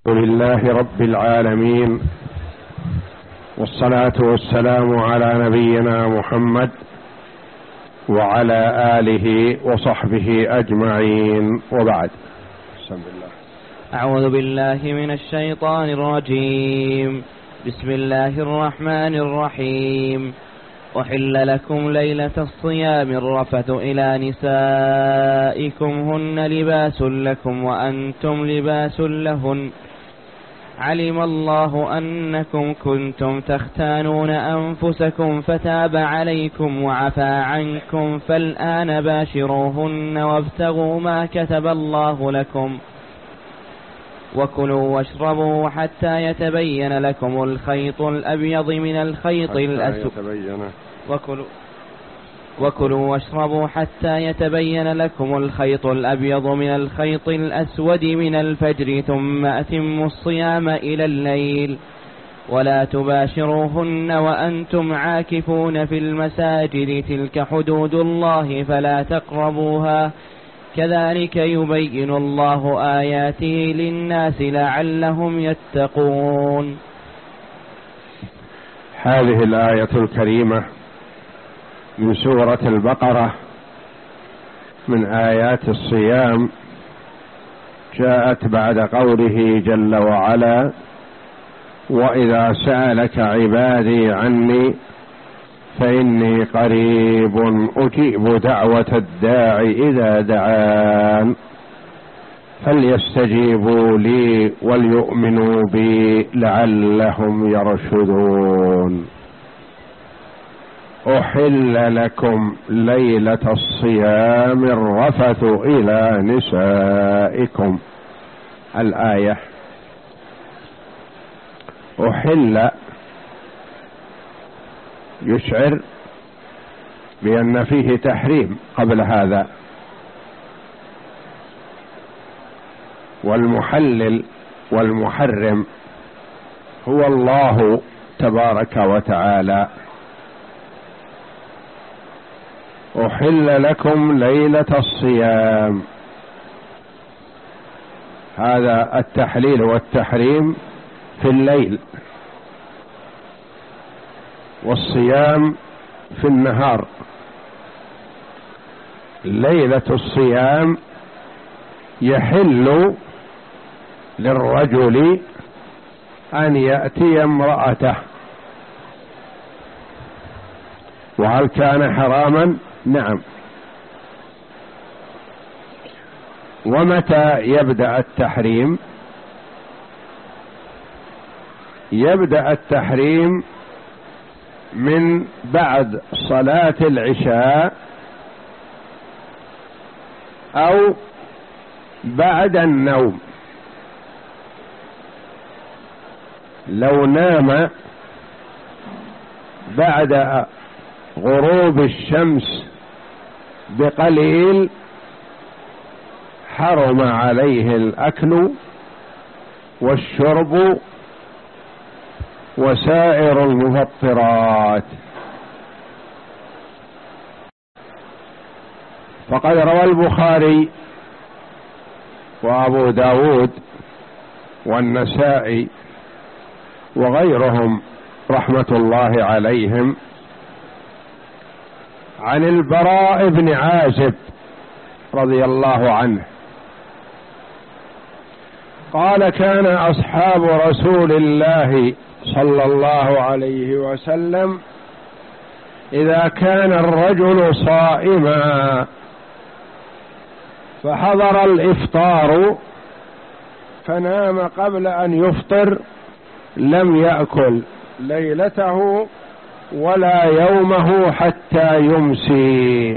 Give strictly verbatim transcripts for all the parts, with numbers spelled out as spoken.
لله رب العالمين، والصلاة والسلام على نبينا محمد وعلى آله وصحبه أجمعين، وبعد. بسم الله. أعوذ بالله من الشيطان الرجيم. بسم الله الرحمن الرحيم. أحل لكم ليلة الصيام الرفث إلى نسائكم هن لباس لكم وأنتم لباس لهن، علم الله أنكم كنتم تختانون أنفسكم فتاب عليكم وعفى عنكم، فالآن باشروهن وابتغوا ما كتب الله لكم، وكلوا واشربوا حتى يتبين لكم الخيط الأبيض من الخيط الأسود وكلوا وكلوا واشربوا حتى يتبين لكم الخيط الأبيض من الخيط الأسود من الفجر، ثم أتموا الصيام إلى الليل، ولا تباشروهن وأنتم عاكفون في المساجد، تلك حدود الله فلا تقربوها، كذلك يبين الله آياته للناس لعلهم يتقون. هذه الآية الكريمة من سورة البقرة من آيات الصيام، جاءت بعد قوله جل وعلا: وإذا سألك عبادي عني فإني قريب أجيب دعوة الداع إذا دعان فليستجيبوا لي وليؤمنوا بي لعلهم يرشدون. أحل لكم ليلة الصيام الرفث إلى نسائكم. الآية أحل يشعر بأن فيه تحريم قبل هذا، والمحلل والمحرم هو الله تبارك وتعالى. أحل لكم ليلة الصيام، هذا التحليل والتحريم في الليل، والصيام في النهار. ليلة الصيام يحل للرجل أن يأتي امرأته، وهل كان حراما؟ نعم. ومتى يبدأ التحريم؟ يبدأ التحريم من بعد صلاة العشاء أو بعد النوم. لو نام بعد غروب الشمس بقليل حرم عليه الأكل والشرب وسائر المفطرات. فقد روى البخاري وأبو داود والنسائي وغيرهم رحمة الله عليهم عن البراء بن عازب رضي الله عنه قال: كان أصحاب رسول الله صلى الله عليه وسلم إذا كان الرجل صائما فحضر الإفطار فنام قبل أن يفطر لم يأكل ليلته ولا يومه حتى يمسي.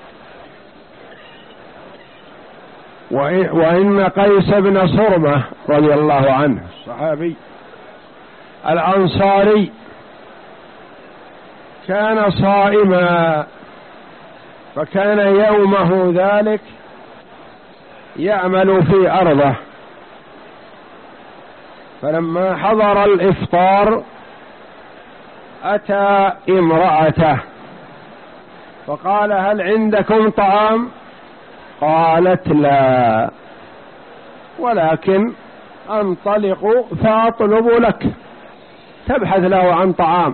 وإن قيس بن صرمة رضي الله عنه الصحابي الأنصاري كان صائما، فكان يومه ذلك يعمل في أرضه، فلما حضر الإفطار أتى امرأته فقال: هل عندكم طعام؟ قالت: لا، ولكن أنطلق فأطلب لك، تبحث له عن طعام،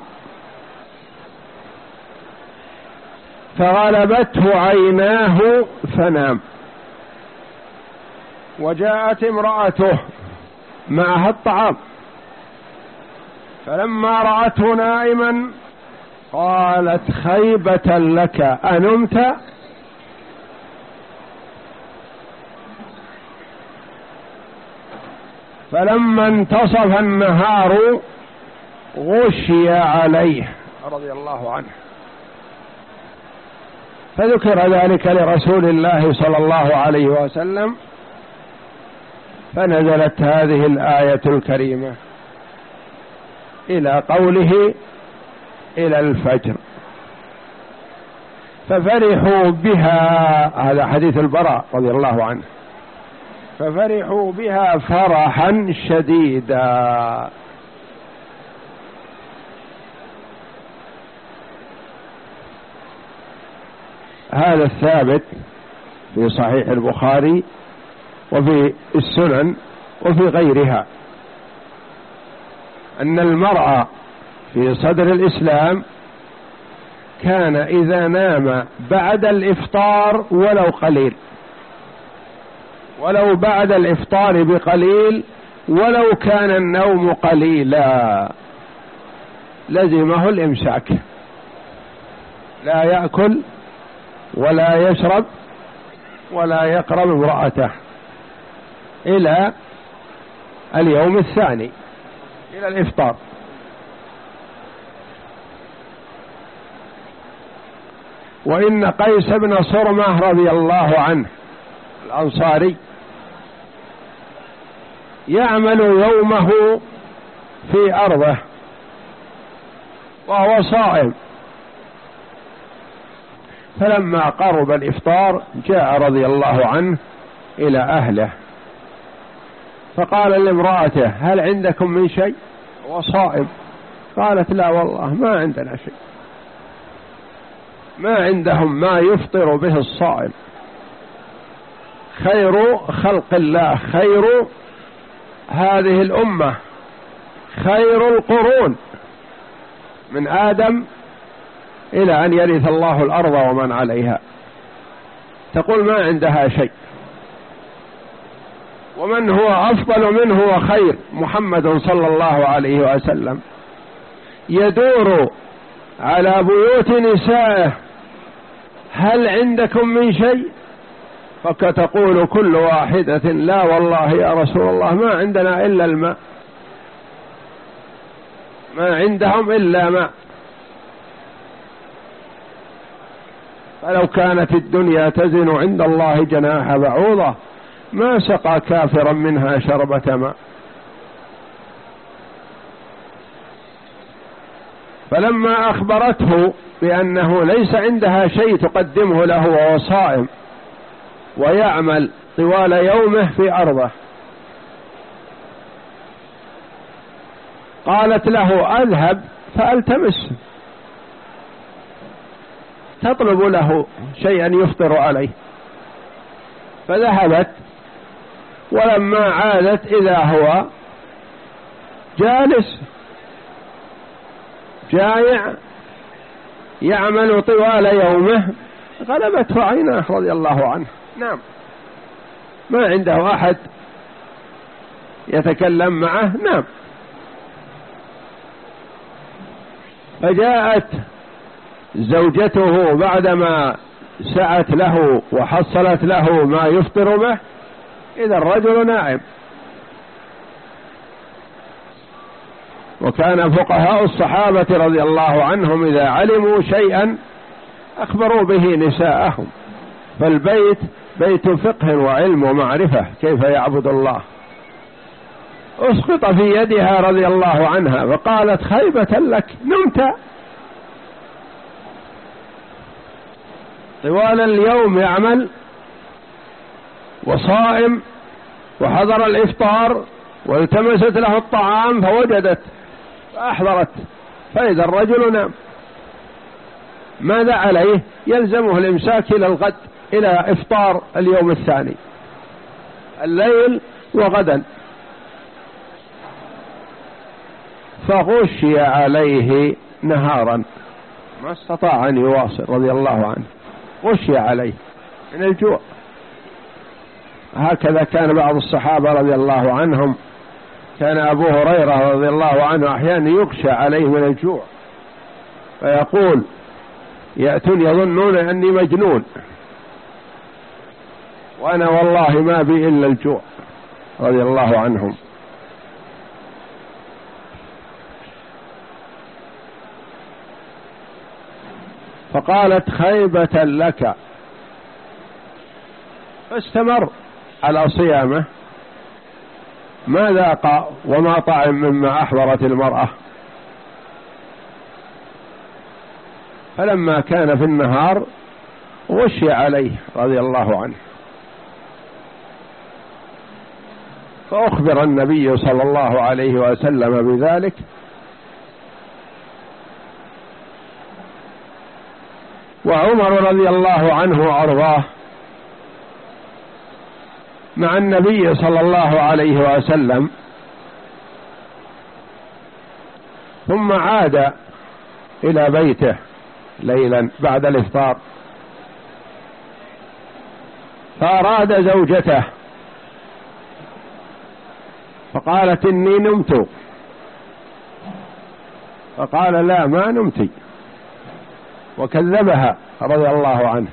فغلبته عيناه فنام. وجاءت امرأته معها الطعام، فلما رأته نائما قالت خيبة لك أنمت؟ فلما انتصف النهار غشي عليه رضي الله عنه، فذكر ذلك لرسول الله صلى الله عليه وسلم، فنزلت هذه الآية الكريمة إلى قوله إلى الفجر، ففرحوا بها، هذا حديث البراء رضي الله عنه، ففرحوا بها فرحا شديدا. هذا الثابت في صحيح البخاري وفي السنن وفي غيرها، أن المرأة في صدر الإسلام كان إذا نام بعد الإفطار ولو قليل، ولو بعد الإفطار بقليل، ولو كان النوم قليلا، لزمه الإمساك، لا يأكل ولا يشرب ولا يقرب امرأته إلى اليوم الثاني، إلى الإفطار. وإن قيس بن صرمة رضي الله عنه الأنصاري يعمل يومه في أرضه وهو صائم، فلما قرب الإفطار جاء رضي الله عنه إلى أهله، فقال لامرأته هل عندكم من شيء؟ هو صائم. قالت لا والله ما عندنا شيء، ما عندهم ما يفطر به الصائم. خير خلق الله، خير هذه الأمة، خير القرون من آدم إلى أن يرث الله الأرض ومن عليها، تقول ما عندها شيء. ومن هو أفضل منه وخير؟ محمد صلى الله عليه وسلم يدور على بيوت نسائه هل عندكم من شيء؟ فكتقول كل واحدة لا والله يا رسول الله ما عندنا إلا الماء، ما عندهم إلا ماء. فلو كانت الدنيا تزن عند الله جناح بعوضة ما سقى كافرا منها شربة ماء. فلما أخبرته بأنه ليس عندها شيء تقدمه له وهو صائم ويعمل طوال يومه في أرضه، قالت له أذهب فألتمس، تطلب له شيئا يفطر عليه. فذهبت، ولما عادت إذا هو جالس جائع يعمل طوال يومه، غلبته عيناه رضي الله عنه. نعم، ما عنده أحد يتكلم معه، نعم. فجاءت زوجته بعدما سعت له وحصلت له ما يفطر به، إذا الرجل نائم. وكان فقهاء الصحابة رضي الله عنهم إذا علموا شيئا أخبروا به نساءهم، فالبيت بيت فقه وعلم ومعرفة كيف يعبد الله. أسقط في يدها رضي الله عنها وقالت خيبة لك، نمت طوال اليوم يعمل وصائم، وحضر الإفطار والتمست له الطعام فوجدت فأحضرت، فإذا الرجل نام. ماذا عليه؟ يلزمه الإمساك إلى الغد، إلى إفطار اليوم الثاني، الليل وغدا. فغشي عليه نهارا، ما استطاع أن يواصل رضي الله عنه، غشي عليه من الجوع. هكذا كان بعض الصحابة رضي الله عنهم، كان أبو هريرة رضي الله عنه أحيانا يغشى عليه من الجوع، فيقول يأتون يظنون أني مجنون وأنا والله ما بي إلا الجوع، رضي الله عنهم. فقالت خيبة لك، فاستمر على صيامه، ما ذاق وما طعم مما أحضرت المرأة. فلما كان في النهار غشي عليه رضي الله عنه، فأخبر النبي صلى الله عليه وسلم بذلك، وعمر رضي الله عنه وأرضاه مع النبي صلى الله عليه وسلم، ثم عاد إلى بيته ليلا بعد الإفطار، فأراد زوجته فقالت إني نمت، فقال لا ما نمت، وكذبها رضي الله عنه.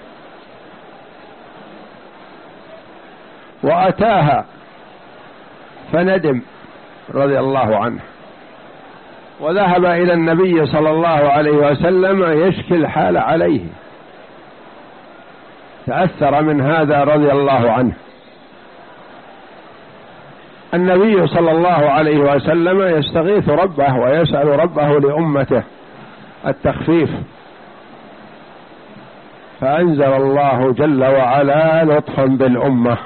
وأتاها فندم رضي الله عنه، وذهب إلى النبي صلى الله عليه وسلم يشكي الحال عليه، تأثر من هذا رضي الله عنه. النبي صلى الله عليه وسلم يستغيث ربه ويسأل ربه لأمته التخفيف، فأنزل الله جل وعلا لطفا بالأمة: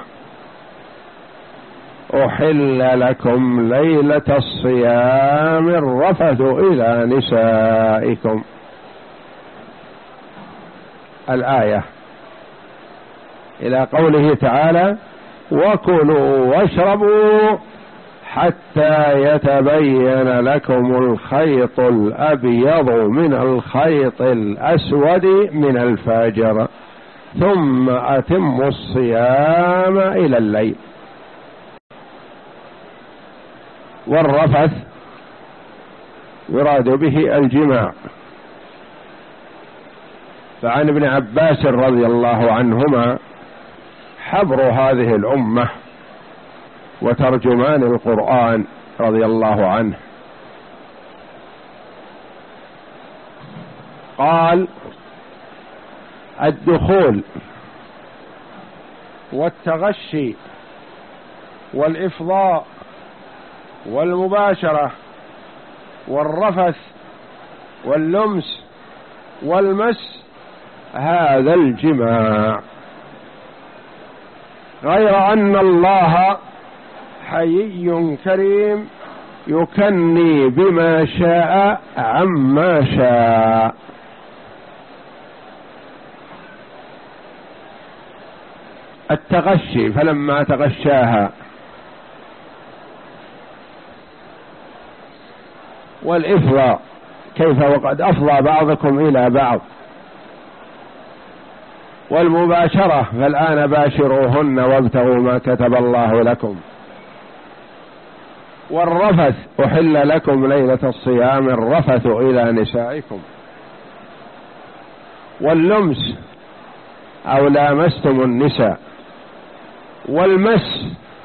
أحل لكم ليلة الصيام الرفث إلى نسائكم، الآية إلى قوله تعالى: وكلوا واشربوا حتى يتبين لكم الخيط الأبيض من الخيط الأسود من الفجر ثم أتموا الصيام إلى الليل. والرفث يراد به الجماع. فعن ابن عباس رضي الله عنهما حبر هذه الأمة وترجمان القرآن رضي الله عنه، قال: الدخول والتغشي والإفضاء والمباشرة والرفث واللمس والمس هذا الجماع، غير أن الله حيي كريم يكني بما شاء عما شاء. التغشي فلما تغشاها، والإفضاء كيف وقد أفضى بعضكم إلى بعض، والمباشرة فالآن باشروهن وابتغوا ما كتب الله لكم، والرفث أحل لكم ليلة الصيام الرفث إلى نسائكم، واللمس أو لامستم النساء، والمس،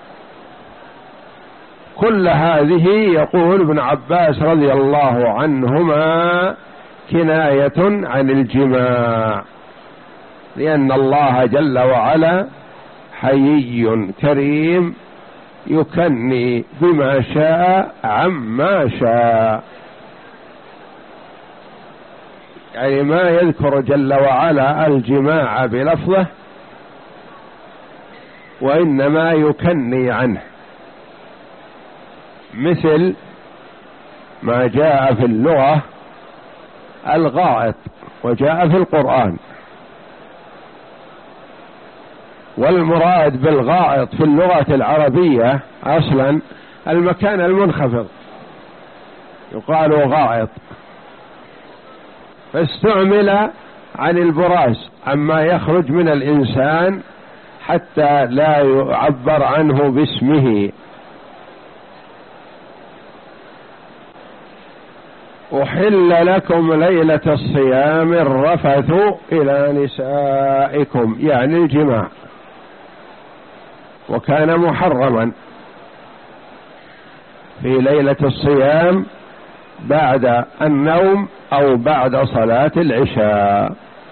كل هذه يقول ابن عباس رضي الله عنهما كناية عن الجماع، لأن الله جل وعلا حيي كريم يكني بما شاء عما شاء، يعني ما يذكر جل وعلا الجماع بلفظه، وإنما يكني عنه، مثل ما جاء في اللغة الغائط وجاء في القرآن. والمراد بالغائط في اللغة العربية أصلا المكان المنخفض، يقال غائط، فاستعمل عن البراز عما يخرج من الإنسان حتى لا يعبر عنه باسمه. أحل لكم ليلة الصيام الرفث إلى نسائكم، يعني الجماع، وكان محرما في ليلة الصيام بعد النوم أو بعد صلاة العشاء.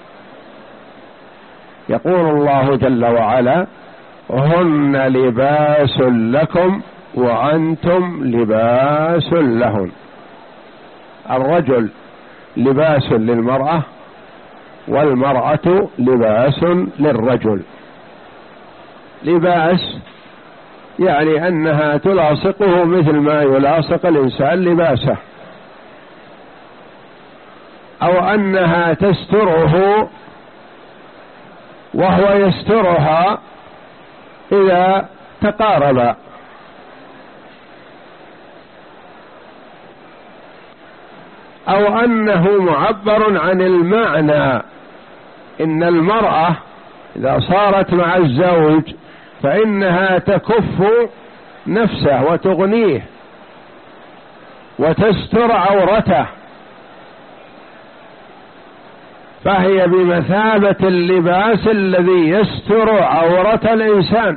يقول الله جل وعلا: هن لباس لكم وأنتم لباس لهن. الرجل لباس للمرأة، والمرأة لباس للرجل. لباس يعني أنها تلاصقه مثل ما يلاصق الإنسان لباسه، أو أنها تستره وهو يسترها إذا تقاربا. أو أنه معبر عن المعنى، إن المرأة إذا صارت مع الزوج فإنها تكف نفسه وتغنيه وتستر عورته، فهي بمثابة اللباس الذي يستر عورة الإنسان.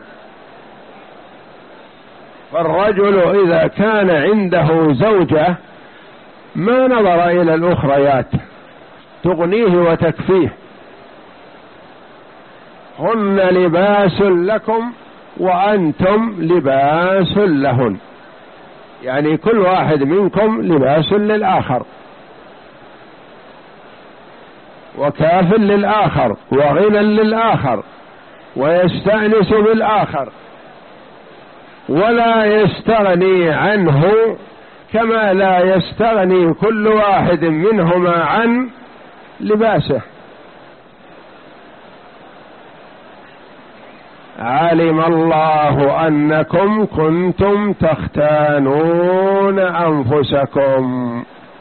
فالرجل إذا كان عنده زوجة ما نظر إلى الأخريات، تغنيه وتكفيه. هن لباس لكم وأنتم لباس لهن، يعني كل واحد منكم لباس للآخر، وكاف للآخر، وغنى للآخر، ويستأنس بالآخر، ولا يستغني عنه كما لا يستغني كل واحد منهما عن لباسه. علم الله أنكم كنتم تختانون أنفسكم.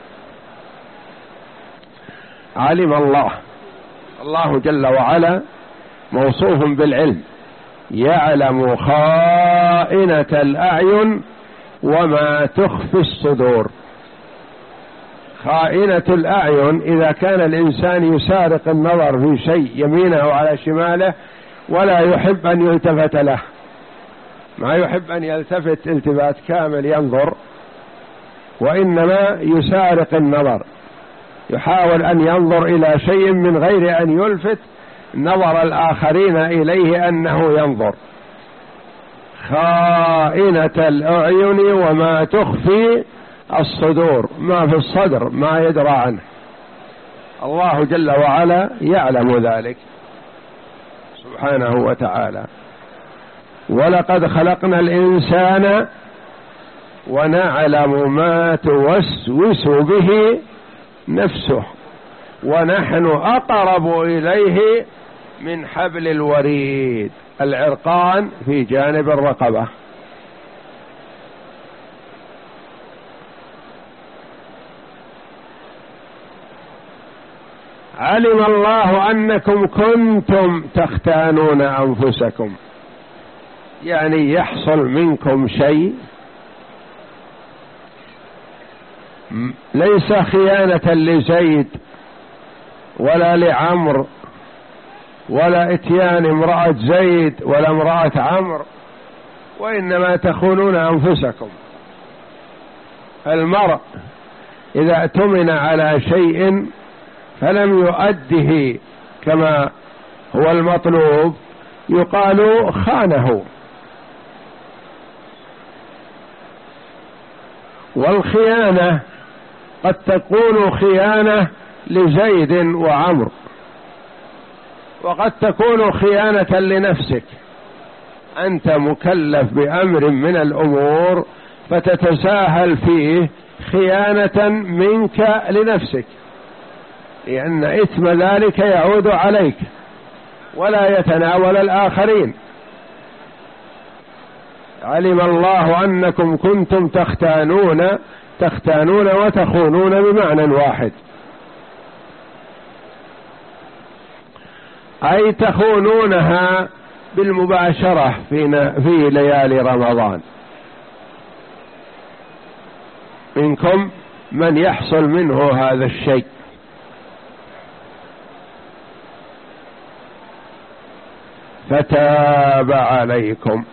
علم الله، الله جل وعلا موصوف بالعلم، يعلم خائنة الأعين وما تخفي الصدور. خائنة الأعين إذا كان الإنسان يسارق النظر في شيء يمينه أو على شماله ولا يحب أن يلتفت له، ما يحب أن يلتفت التفات كامل ينظر، وإنما يسارق النظر، يحاول أن ينظر إلى شيء من غير أن يلفت نظر الآخرين إليه أنه ينظر. خائنة الأعين وما تخفي الصدور، ما في الصدر ما يدرى عنه، الله جل وعلا يعلم ذلك سبحانه وتعالى. ولقد خلقنا الإنسان ونعلم ما توسوس به نفسه ونحن أقرب إليه من حبل الوريد. العرقان في جانب الرقبة. علم الله أنكم كنتم تختانون أنفسكم، يعني يحصل منكم شيء ليس خيانة لزيد ولا لعمر ولا اتيان امرأة زيد ولا امرأة عمرو، وإنما تخونون أنفسكم. المرء إذا اؤتمن على شيء فلم يؤده كما هو المطلوب يقال خانه. والخيانة قد تكون خيانة لزيد وعمرو، وقد تكون خيانة لنفسك، أنت مكلف بأمر من الأمور فتتساهل فيه خيانة منك لنفسك، لأن إثم ذلك يعود عليك ولا يتناول الآخرين. علم الله أنكم كنتم تختانون تختانون وتخونون بمعنى واحد، أي تخونونها بالمباشرة في في ليالي رمضان. منكم من يحصل منه هذا الشيء، فتاب عليكم.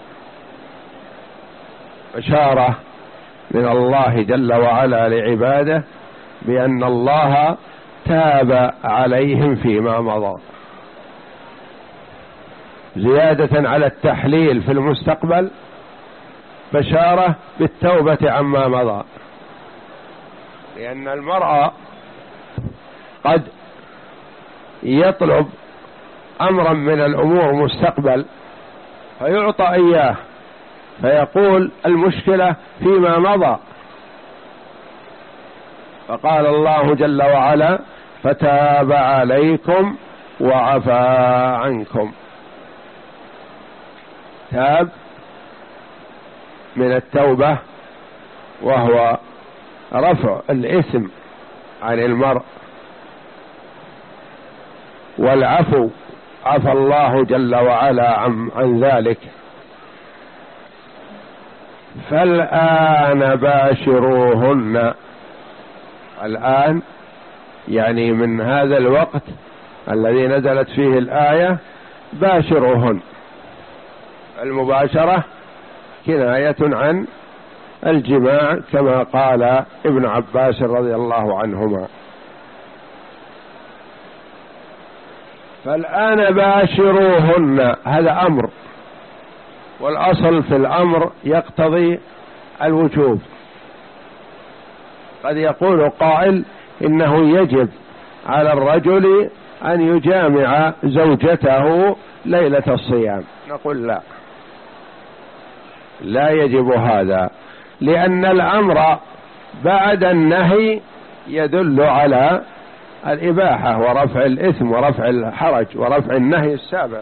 بشارة من الله جل وعلا لعباده بأن الله تاب عليهم فيما مضى، زيادة على التحليل في المستقبل، بشارة بالتوبة عما مضى. لأن المرء قد يطلب أمرا من الأمور مستقبل فيعطى إياه، فيقول المشكلة فيما مضى، فقال الله جل وعلا فتاب عليكم وعفى عنكم. تاب من التوبة وهو رفع الإثم عن المرء، والعفو عفى الله جل وعلا عن, عن ذلك. فالآن باشروهن، الآن يعني من هذا الوقت الذي نزلت فيه الآية باشروهن. المباشرة كناية عن الجماع كما قال ابن عباس رضي الله عنهما. فالآن باشروهن، هذا أمر، والأصل في الأمر يقتضي الوجوب. قد يقول قائل إنه يجب على الرجل أن يجامع زوجته ليلة الصيام، نقول لا، لا يجب هذا، لأن الأمر بعد النهي يدل على الإباحة ورفع الإثم ورفع الحرج ورفع النهي السابق.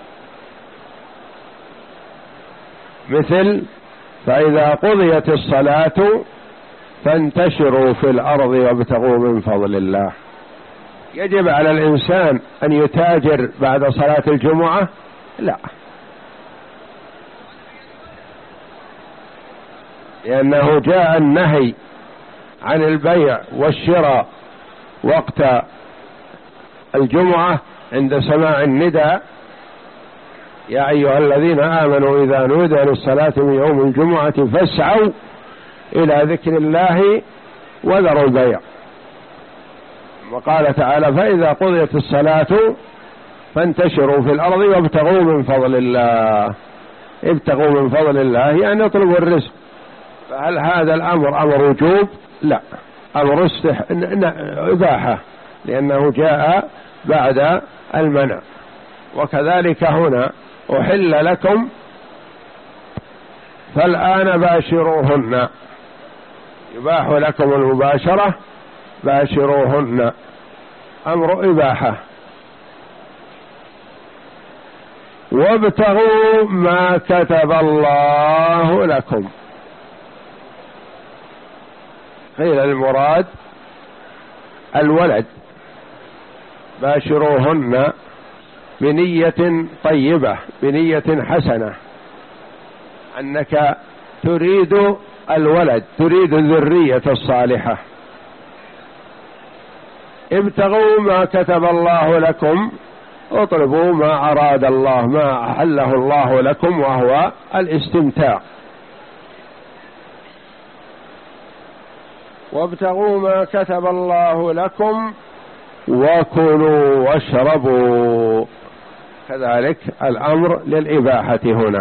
مثل فإذا قضيت الصلاة فانتشروا في الأرض وابتغوا من فضل الله. يجب على الإنسان أن يتاجر بعد صلاة الجمعة؟ لا، لأنه جاء النهي عن البيع والشراء وقت الجمعة عند سماع النداء: يا أيها الذين آمنوا إذا نودي للصلاة من يوم الجمعة فاسعوا إلى ذكر الله وذروا البيع. وقال تعالى: فإذا قضيت الصلاة فانتشروا في الأرض وابتغوا من فضل الله. ابتغوا من فضل الله يعني اطلبوا الرزق. فهل هذا الأمر أمر وجوب؟ لا، أمر استح... إباحة، لأنه جاء بعد المنع. وكذلك هنا أحل لكم فالآن باشروهن، يباح لكم المباشرة، باشروهن أمر إباحة. وابتغوا ما كتب الله لكم. قيل المراد الولد، باشروهن بنية طيبة، بنية حسنة، أنك تريد الولد، تريد الذرية الصالحة. ابتغوا ما كتب الله لكم، اطلبوا ما أراد الله، ما أحله الله لكم، وهو الاستمتاع. وابتغوا ما كتب الله لكم وكلوا واشربوا، كذلك الأمر للإباحة هنا.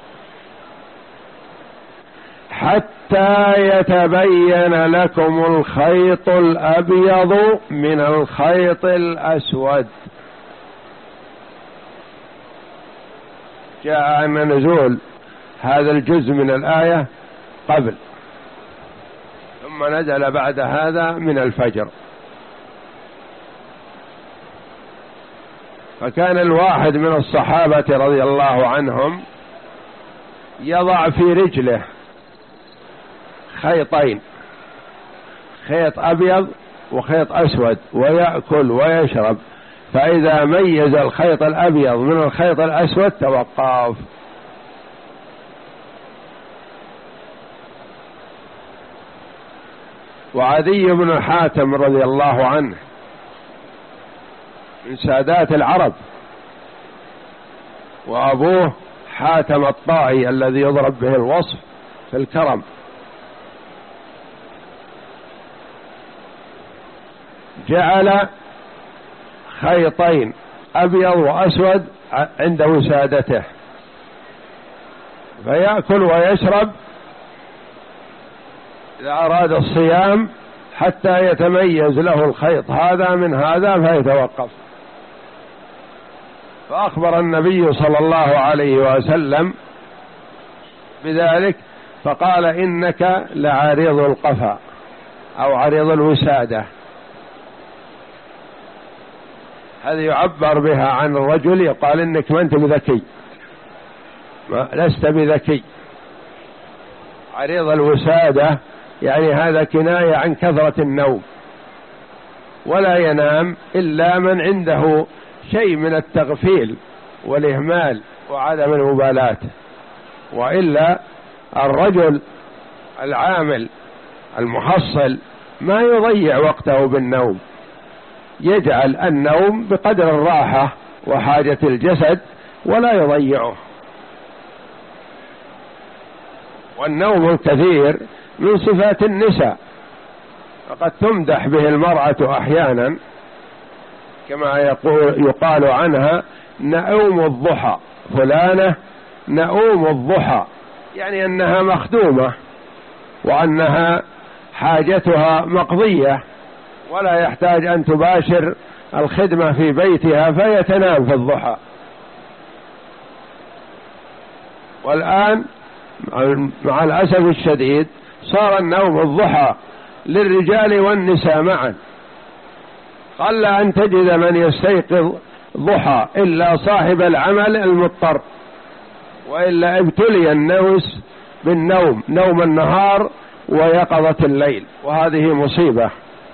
حتى يتبين لكم الخيط الأبيض من الخيط الأسود. جاء أن نزول هذا الجزء من الآية قبل، ثم نزل بعد هذا من الفجر. فكان الواحد من الصحابة رضي الله عنهم يضع في رجله خيطين، خيط أبيض وخيط أسود، ويأكل ويشرب، فإذا ميز الخيط الأبيض من الخيط الأسود توقف. وعدي بن حاتم رضي الله عنه من سادات العرب، وأبوه حاتم الطائي الذي يضرب به الوصف في الكرم، جعل خيطين أبيض وأسود عند وسادته، فيأكل ويشرب إذا أراد الصيام حتى يتميز له الخيط هذا من هذا فيتوقف. فأخبر النبي صلى الله عليه وسلم بذلك، فقال إنك لعريض القفا أو عريض الوسادة. هذه يعبر بها عن الرجل، يقال إنك ما أنت بذكي، ما لست بذكي. عريض الوسادة يعني هذا كناية عن كثرة النوم، ولا ينام إلا من عنده شيء من التغفيل والإهمال وعدم المبالاة، وإلا الرجل العامل المحصل ما يضيع وقته بالنوم، يجعل النوم بقدر الراحة وحاجة الجسد ولا يضيعه. والنوم الكثير من صفات النساء، فقد تمدح به المرأة أحيانا كما يقول يقال عنها نؤوم الضحى، فلانة نؤوم الضحى، يعني أنها مخدومة وأنها حاجتها مقضية ولا يحتاج أن تباشر الخدمة في بيتها فيتنام في الضحى. والآن مع الأسف الشديد صار النوم الضحى للرجال والنساء معا، قل أن تجد من يستيقظ ضحى إلا صاحب العمل المضطر، وإلا ابتلي النوس بالنوم، نوم النهار ويقظة الليل، وهذه مصيبة.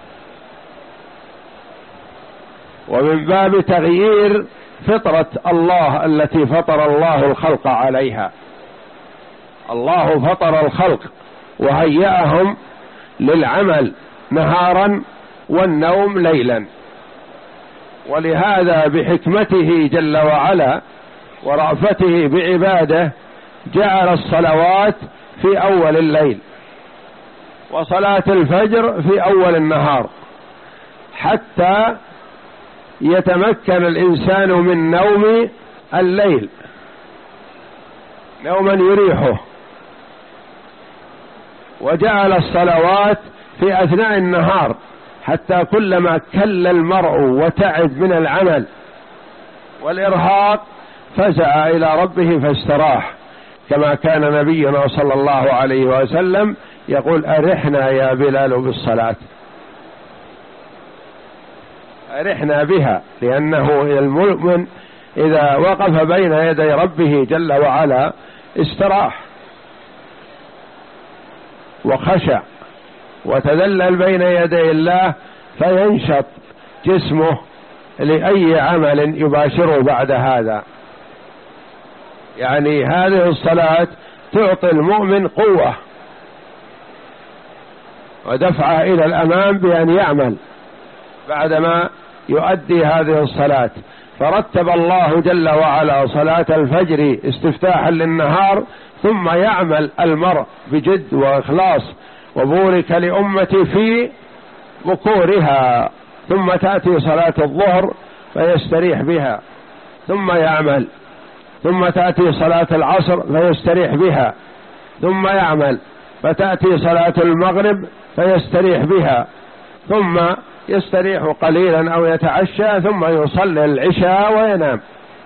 ومن باب تغيير فطرة الله التي فطر الله الخلق عليها. الله فطر الخلق وهيأهم للعمل نهارا والنوم ليلا، ولهذا بحكمته جل وعلا ورأفته بعباده جعل الصلوات في أول الليل وصلاة الفجر في أول النهار، حتى يتمكن الإنسان من نوم الليل نوما يريحه، وجعل الصلوات في أثناء النهار حتى كلما كل المرء وتعب من العمل والإرهاق فزع إلى ربه فاستراح، كما كان نبينا صلى الله عليه وسلم يقول أرحنا يا بلال بالصلاة، أرحنا بها، لأنه المؤمن إذا وقف بين يدي ربه جل وعلا استراح وخشع وتذلل بين يدي الله، فينشط جسمه لأي عمل يباشره بعد هذا. يعني هذه الصلاة تعطي المؤمن قوة ودفعه إلى الأمام بأن يعمل بعدما يؤدي هذه الصلاة. فرتب الله جل وعلا صلاة الفجر استفتاحا للنهار، ثم يعمل المرء بجد وإخلاص، وبورك لأمتي في بكورها، ثم تأتي صلاة الظهر فيستريح بها ثم يعمل، ثم تأتي صلاة العصر فيستريح بها ثم يعمل، فتأتي صلاة المغرب فيستريح بها ثم يستريح قليلا أو يتعشى ثم يصلي العشاء وينام،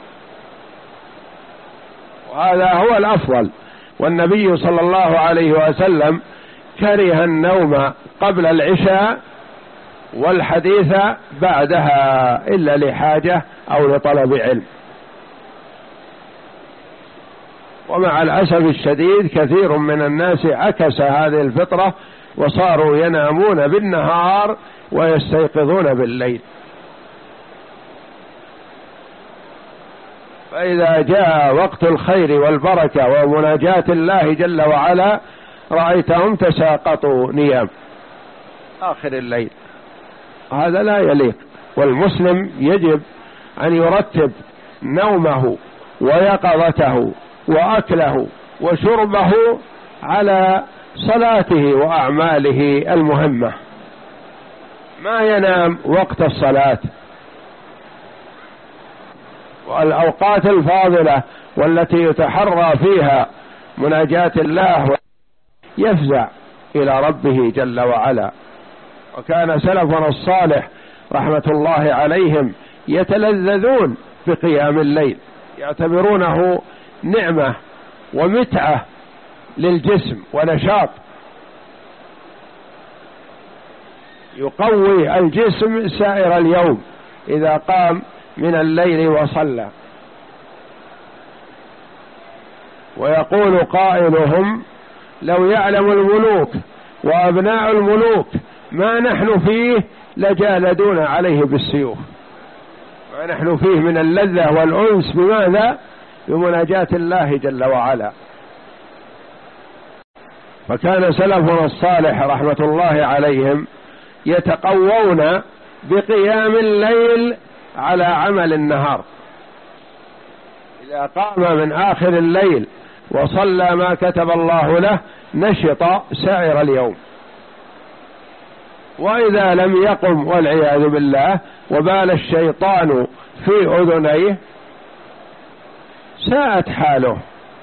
وهذا هو الأفضل. والنبي صلى الله عليه وسلم كره النوم قبل العشاء والحديث بعدها إلا لحاجة أو لطلب علم. ومع الأسف الشديد كثير من الناس عكس هذه الفطرة وصاروا ينامون بالنهار ويستيقظون بالليل. فإذا جاء وقت الخير والبركة ومناجاة الله جل وعلا رأيتهم تساقطوا نيام آخر الليل. هذا لا يليق، والمسلم يجب أن يرتب نومه ويقظته وأكله وشربه على صلاته وأعماله المهمة، ما ينام وقت الصلاة. والأوقات الفاضلة والتي يتحرى فيها مناجاة الله يفزع إلى ربه جل وعلا. وكان سلفنا الصالح رحمة الله عليهم يتلذذون بقيام الليل، يعتبرونه نعمة ومتعة للجسم ونشاط، يقوي الجسم سائر اليوم إذا قام من الليل وصلى. ويقول قائلهم: لو يعلم الملوك وأبناء الملوك ما نحن فيه لجالدون عليه بالسيوف. ما نحن فيه من اللذة والأنس بماذا؟ بمناجاة الله جل وعلا. فكان سلفنا الصالح رحمة الله عليهم يتقوون بقيام الليل على عمل النهار. إذا قام من آخر الليل وصلى ما كتب الله له نشط سائر اليوم، وإذا لم يقم والعياذ بالله وبال الشيطان في أذنيه ساءت حاله.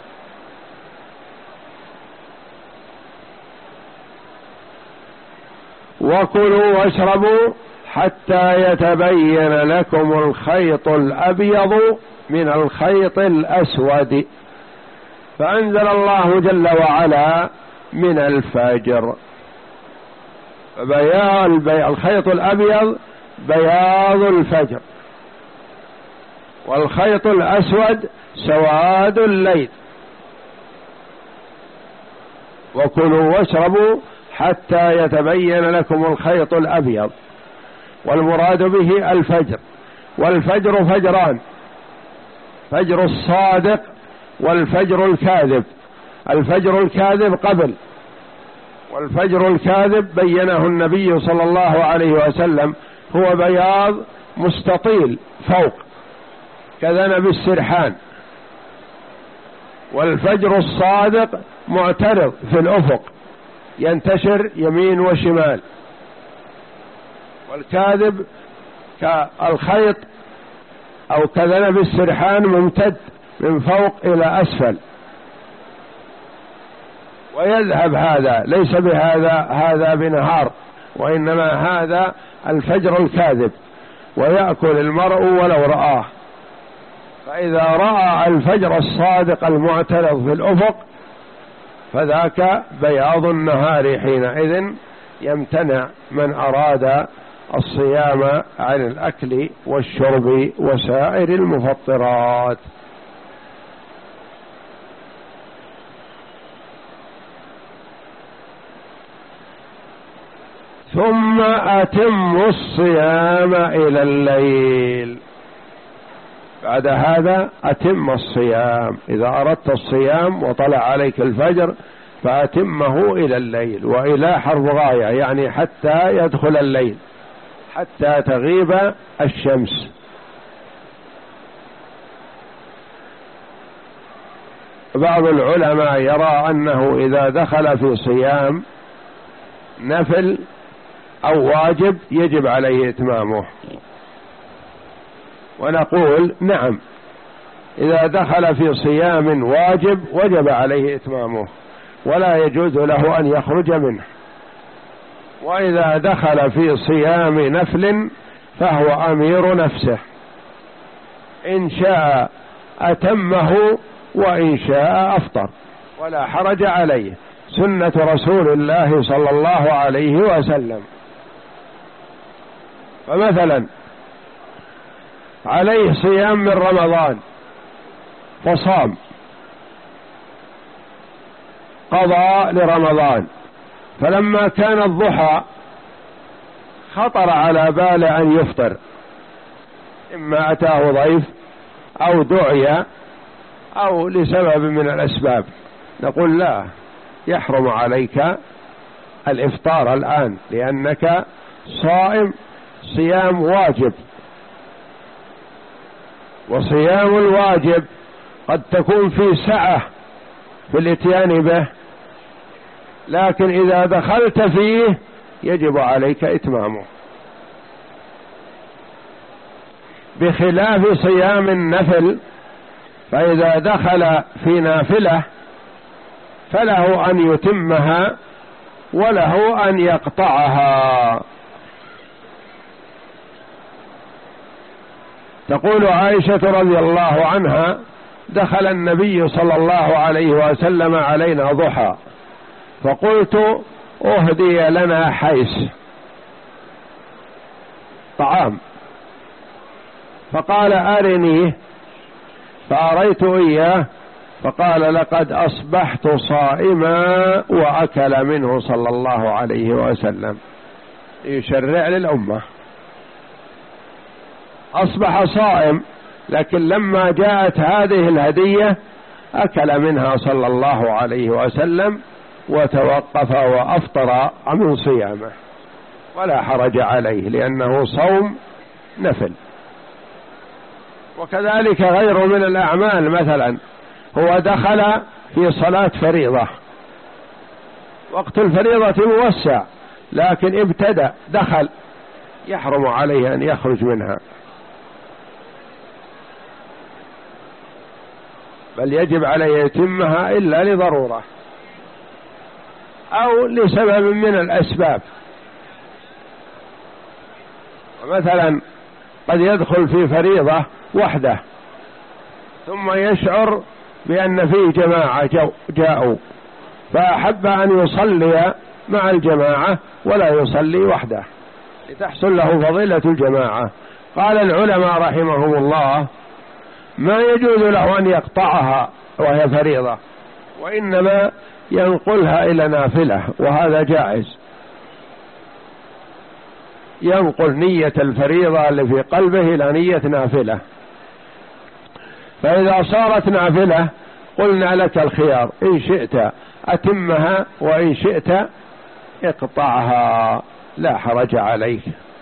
وكلوا واشربوا حتى يتبين لكم الخيط الأبيض من الخيط الأسود. فأنزل الله جل وعلا من الفجر. بياض الخيط الأبيض بياض الفجر، والخيط الأسود سواد الليل. وكلوا واشربوا حتى يتبين لكم الخيط الأبيض، والمراد به الفجر. والفجر فجران: فجر الصادق والفجر الكاذب. الفجر الكاذب قبل، والفجر الكاذب بينه النبي صلى الله عليه وسلم هو بياض مستطيل فوق كذنب السرحان. والفجر الصادق معترض في الأفق ينتشر يمين وشمال. والكاذب كالخيط أو كذنب السرحان ممتد من فوق إلى أسفل ويذهب. هذا ليس بهذا هذا بنهار، وإنما هذا الفجر الكاذب، ويأكل المرء ولو رآه. فإذا رأى الفجر الصادق المعترض في الأفق فذاك بياض النهار، حينئذ يمتنع من أراد الصيام عن الأكل والشرب وسائر المفطرات. ثم أتموا الصيام إلى الليل. بعد هذا أتم الصيام. إذا أردت الصيام وطلع عليك الفجر فأتمه إلى الليل. وإلى حرف غاية، يعني حتى يدخل الليل، حتى تغيب الشمس. بعض العلماء يرى أنه إذا دخل في صيام نفل أو واجب يجب عليه إتمامه، ونقول نعم، إذا دخل في صيام واجب وجب عليه إتمامه ولا يجوز له أن يخرج منه. وإذا دخل في صيام نفل فهو أمير نفسه، إن شاء أتمه وإن شاء أفطر ولا حرج عليه، سنة رسول الله صلى الله عليه وسلم. فمثلا عليه صيام من رمضان فصام قضى لرمضان، فلما كان الضحى خطر على باله أن يفطر، إما أتاه ضيف أو دعي أو لسبب من الأسباب، نقول لا، يحرم عليك الإفطار الآن لأنك صائم صيام واجب، وصيام الواجب قد تكون في سعة في الاتيان به، لكن إذا دخلت فيه يجب عليك إتمامه، بخلاف صيام النفل، فإذا دخل في نافلة فله أن يتمها وله أن يقطعها. تقول عائشة رضي الله عنها: دخل النبي صلى الله عليه وسلم علينا ضحى، فقلت: أهدي لنا حيس طعام، فقال: أرنيه، فأريت إياه، فقال: لقد أصبحت صائما، وأكل منه صلى الله عليه وسلم، يشرع للأمة، أصبح صائم، لكن لما جاءت هذه الهدية أكل منها صلى الله عليه وسلم وتوقف وأفطر من صيامه، ولا حرج عليه لأنه صوم نفل. وكذلك غيره من الأعمال، مثلا هو دخل في صلاة فريضة، وقت الفريضة موسع، لكن ابتدأ دخل، يحرم عليه أن يخرج منها، بل يجب عليه يتمها إلا لضرورة أو لسبب من الأسباب. مثلا قد يدخل في فريضة وحده ثم يشعر بأن فيه جماعة جاءوا، فأحب أن يصلي مع الجماعة ولا يصلي وحده لتحصل له فضيلة الجماعة. قال العلماء رحمهم الله: ما يجوز له أن يقطعها وهي فريضة، وإنما ينقلها إلى نافلة، وهذا جائز، ينقل نية الفريضة اللي في قلبه إلى نية نافلة، فإذا صارت نافلة قلنا لك الخيار، إن شئت أتمها وإن شئت اقطعها، لا حرج عليك.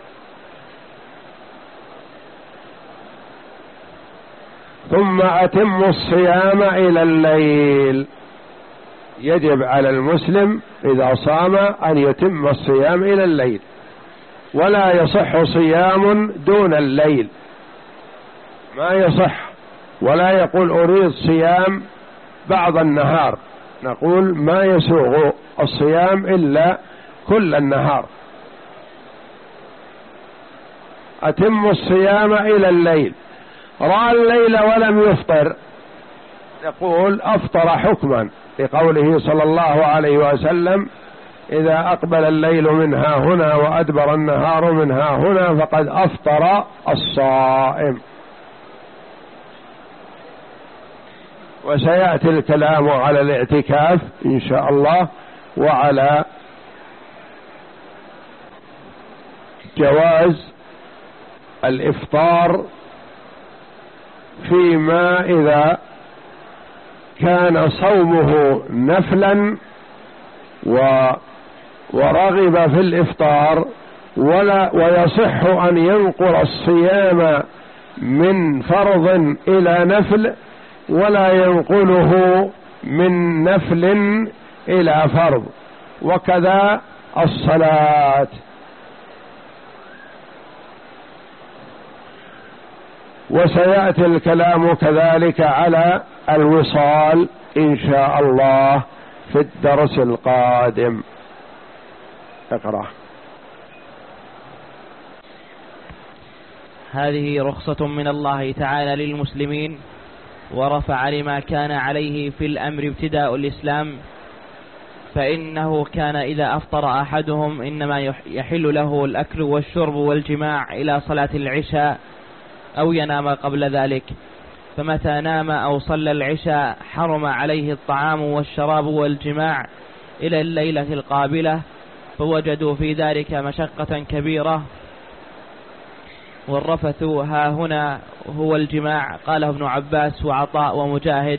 ثم أتم الصيام إلى الليل، يجب على المسلم إذا صام أن يتم الصيام إلى الليل، ولا يصح صيام دون الليل، ما يصح، ولا يقول أريد صيام بعض النهار، نقول ما يسوغ الصيام إلا كل النهار. أتم الصيام إلى الليل، رأى الليل ولم يفطر، يقول أفطر حكما، لقوله صلى الله عليه وسلم: إذا أقبل الليل من ها هنا وأدبر النهار من ها هنا فقد أفطر الصائم. وسيأتي الكلام على الاعتكاف إن شاء الله، وعلى جواز الإفطار فيما إذا كان صومه نفلا و ورغب في الإفطار، ولا ويصح أن ينقل الصيام من فرض إلى نفل، ولا ينقله من نفل إلى فرض، وكذا الصلاة. وسيأتي الكلام كذلك على الوصال إن شاء الله في الدرس القادم. اقرأ. هذه رخصة من الله تعالى للمسلمين، ورفع لما كان عليه في الأمر ابتداء الإسلام، فإنه كان إذا أفطر أحدهم إنما يحل له الأكل والشرب والجماع إلى صلاة العشاء أو ينام قبل ذلك، فمتى نام أو صلى العشاء حرم عليه الطعام والشراب والجماع إلى الليلة القابلة، فوجدوا في ذلك مشقة كبيرة. والرفث ها هنا هو الجماع، قاله ابن عباس وعطاء ومجاهد.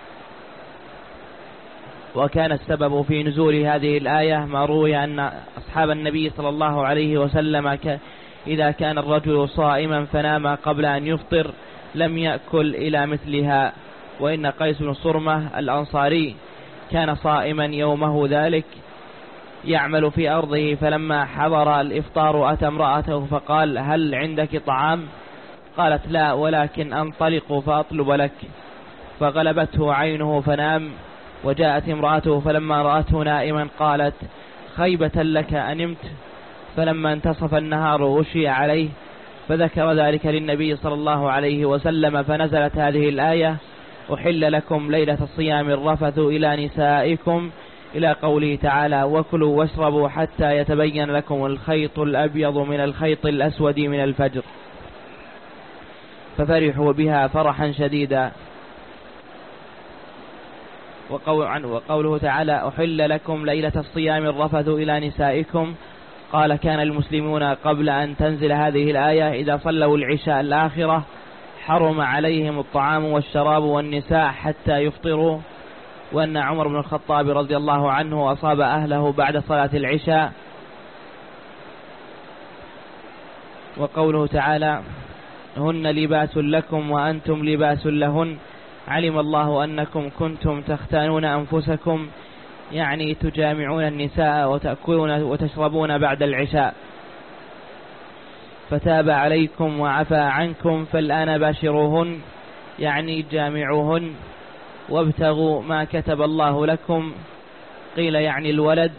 وكان السبب في نزول هذه الآية ما روي أن أصحاب النبي صلى الله عليه وسلم إذا كان الرجل صائما فنام قبل أن يفطر لم يأكل إلى مثلها. وإن قيس بن صرمة الأنصاري كان صائما يومه ذلك يعمل في أرضه، فلما حضر الإفطار أتى امرأته فقال: هل عندك طعام؟ قالت: لا، ولكن أنطلق فأطلب لك. فغلبته عينه فنام. وجاءت امرأته فلما رأته نائما قالت: خيبة لك أنمت؟ فلما انتصف النهار غشي عليه، فذكر ذلك للنبي صلى الله عليه وسلم، فنزلت هذه الآية: أحل لكم ليلة الصيام الرفث إلى نسائكم، إلى قوله تعالى: وكلوا واشربوا حتى يتبين لكم الخيط الأبيض من الخيط الأسود من الفجر. ففرحوا بها فرحا شديدا. وقوله تعالى: أحل لكم ليلة الصيام الرفث إلى نسائكم، قال: كان المسلمون قبل أن تنزل هذه الآية إذا صلوا العشاء الآخرة حرم عليهم الطعام والشراب والنساء حتى يفطروا. وأن عمر بن الخطاب رضي الله عنه أصاب أهله بعد صلاة العشاء. وقوله تعالى: هن لباس لكم وأنتم لباس لهن، علم الله أنكم كنتم تختانون أنفسكم، يعني تجامعون النساء وتأكلون وتشربون بعد العشاء، فتاب عليكم وعفى عنكم، فالآن باشروهن، يعني جامعوهن، وابتغوا ما كتب الله لكم، قيل يعني الولد،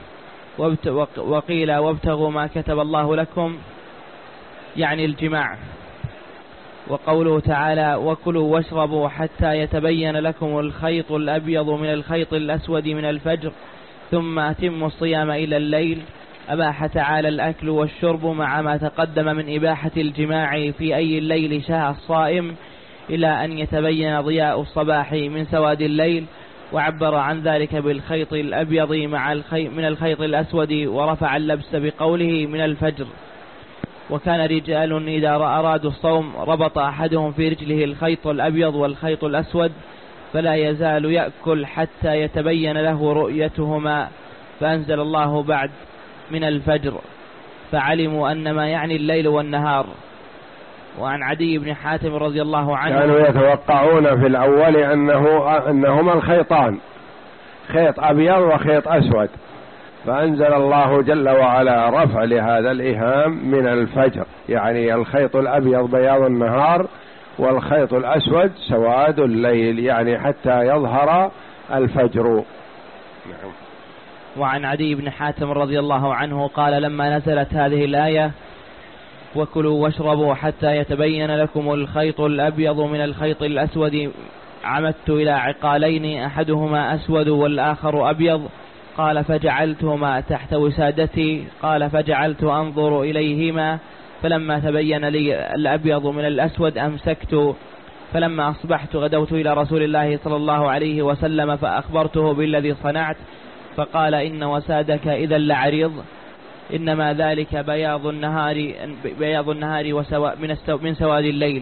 وقيل وابتغوا ما كتب الله لكم يعني الجماع. وقوله تعالى: وكلوا واشربوا حتى يتبين لكم الخيط الأبيض من الخيط الأسود من الفجر ثم أتموا الصيام إلى الليل، أباح تعالى الأكل والشرب مع ما تقدم من إباحة الجماع في أي الليل شاء الصائم إلى أن يتبين ضياء الصباح من سواد الليل، وعبر عن ذلك بالخيط الأبيض مع الخي من الخيط الأسود، ورفع اللبس بقوله من الفجر. وكان رجال إذا أرادوا الصوم ربط أحدهم في رجله الخيط الأبيض والخيط الأسود، فلا يزال يأكل حتى يتبين له رؤيتهما، فأنزل الله بعد من الفجر، فعلموا أن ما يعني الليل والنهار. وعن عدي بن حاتم رضي الله عنه كانوا يتوقعون في الأول أنه أنهما الخيطان، خيط أبيض وخيط أسود، فأنزل الله جل وعلا رفع لهذا الإيهام من الفجر، يعني الخيط الأبيض بياض النهار والخيط الأسود سواد الليل، يعني حتى يظهر الفجر. نعم. وعن عدي بن حاتم رضي الله عنه قال: لما نزلت هذه الآية: وكلوا واشربوا حتى يتبين لكم الخيط الأبيض من الخيط الأسود، عمدت إلى عقالين أحدهما أسود والآخر أبيض، قال: فجعلتهما تحت وسادتي، قال: فجعلت أنظر إليهما، فلما تبين لي الأبيض من الأسود أمسكت، فلما أصبحت غدوت إلى رسول الله صلى الله عليه وسلم فأخبرته بالذي صنعت، فقال: إن وسادك إذا لعريض، إنما ذلك بياض النهار بياض النهار وسوا من من سواد الليل.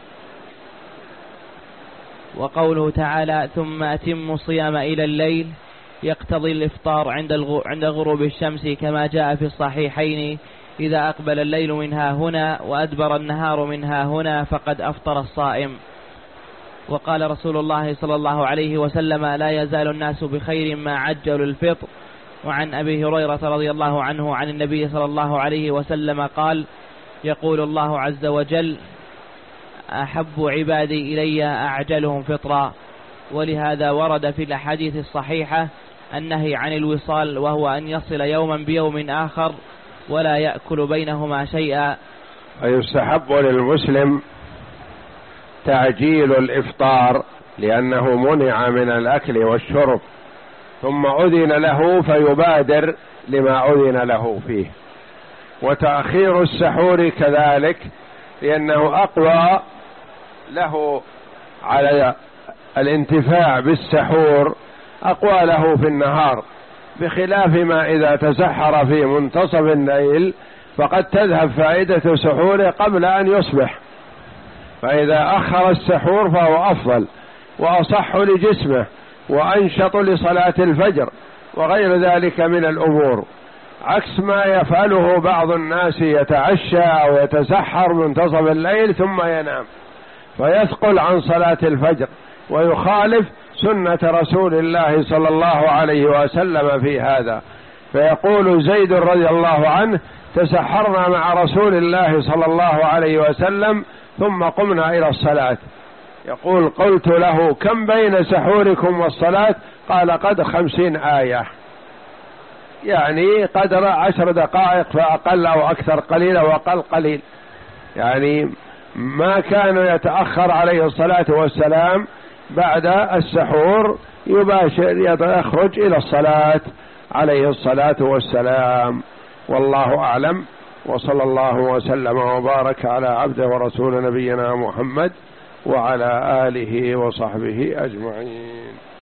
وقوله تعالى: ثم أتموا الصيام إلى الليل، يقتضي الإفطار عند عند غروب الشمس، كما جاء في الصحيحين: إذا أقبل الليل منها هنا وأدبر النهار منها هنا فقد أفطر الصائم. وقال رسول الله صلى الله عليه وسلم: لا يزال الناس بخير ما عجلوا الفطر. وعن أبي هريرة رضي الله عنه عن النبي صلى الله عليه وسلم قال: يقول الله عز وجل: أحب عبادي إلي أعجلهم فطرا. ولهذا ورد في الأحاديث الصحيحة النهي عن الوصال، وهو أن يصل يوما بيوم آخر ولا يأكل بينهما شيئا. ويستحب للمسلم تعجيل الإفطار لأنه منع من الأكل والشرب، ثم أذن له فيبادر لما أذن له فيه. وتأخير السحور كذلك، لأنه أقوى له على الانتفاع بالسحور أقواله في النهار، بخلاف ما إذا تسحر في منتصف الليل فقد تذهب فائدة سحوره قبل أن يصبح، فإذا أخر السحور فهو أفضل وأصح لجسمه وأنشط لصلاة الفجر وغير ذلك من الأمور، عكس ما يفعله بعض الناس يتعشى أو يتسحر منتصف الليل ثم ينام فيثقل عن صلاة الفجر ويخالف سنة رسول الله صلى الله عليه وسلم في هذا. فيقول زيد رضي الله عنه: تسحرنا مع رسول الله صلى الله عليه وسلم ثم قمنا إلى الصلاة. يقول: قلت له: كم بين سحوركم والصلاة؟ قال: قد خمسين آية، يعني قدر عشر دقائق فأقل أو أكثر قليل أو أقل قليل، يعني ما كان يتأخر عليه الصلاة والسلام بعد السحور يباشر يخرج إلى الصلاة عليه الصلاة والسلام. والله أعلم، وصلى الله وسلم وبارك على عبده ورسول نبينا محمد وعلى آله وصحبه أجمعين.